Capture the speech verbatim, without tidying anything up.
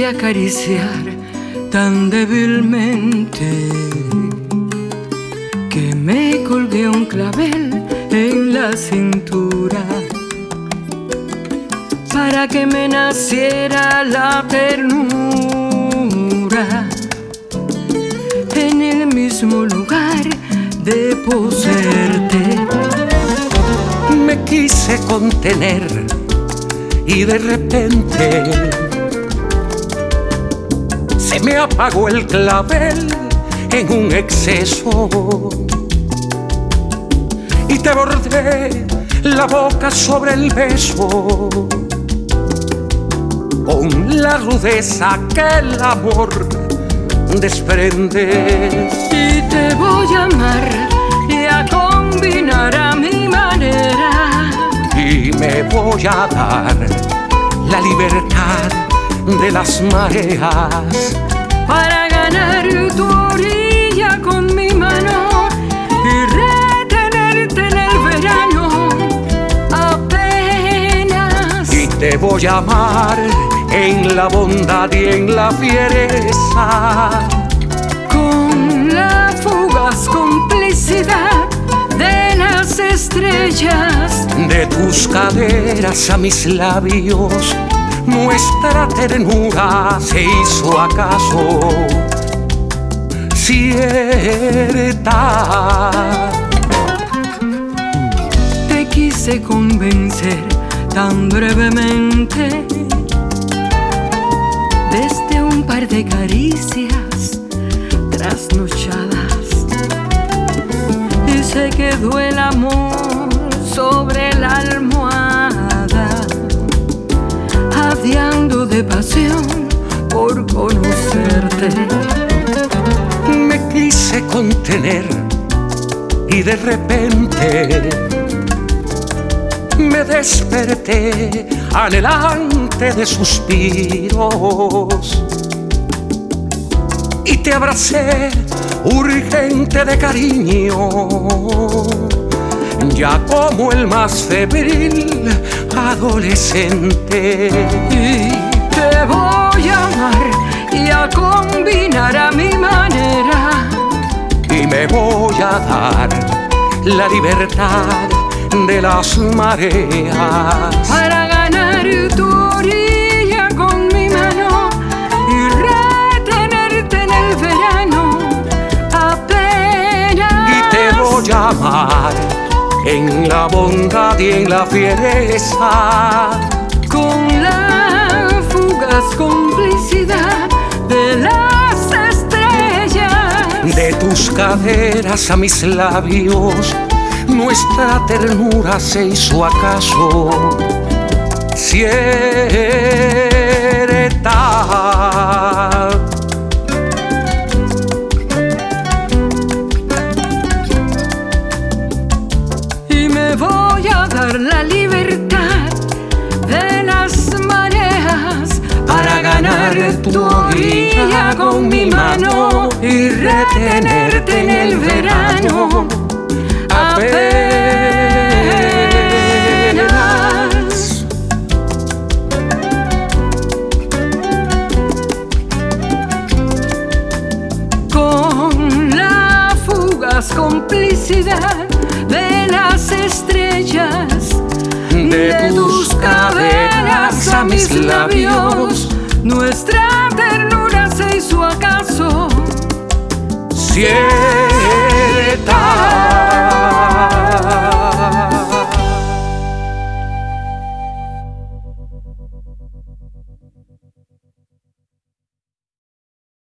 acariciar tan débilmente que me colgué un clavel en la cintura para que me naciera la ternura en el mismo lugar de poseerte. Me quise contener y de repente se me apagó el clavel en un exceso y te bordé la boca sobre el beso con la rudeza que el amor desprende. Y te voy a amar y a combinar a mi manera, y me voy a dar la libertad de las mareas para ganar tu orilla con mi mano y retenerte en el verano apenas. Y te voy a amar en la bondad y en la fiereza, con la fugaz complicidad de las estrellas. De tus caderas a mis labios nuestra ternura se hizo acaso cierta. Te quise convencer tan brevemente desde un par de caricias trasnochadas, y se quedó el amor sobre la almohada, jadeando de pasión por conocerte. Me quise contener y de repente me desperté anhelante de suspiros y te abracé urgente de cariño, ya como el más febril adolescente. Y te voy a amar y a combinar a mi manera, y me voy a dar la libertad de las mareas para ganar tu orilla con mi mano y retenerte en el verano apenas. y te voy a amar en la bondad y en la fiereza, con la fugaz complicidad de las estrellas. de tus caderas a mis labios nuestra ternura se hizo acaso cierta. Y me voy a dar la libertad de las mareas para ganar tu orilla con mi mano y retenerte en el verano apenas. Con la fugaz complicidad de las estrellas, de tus caderas a mis labios nuestra ternura se hizo acaso cierta.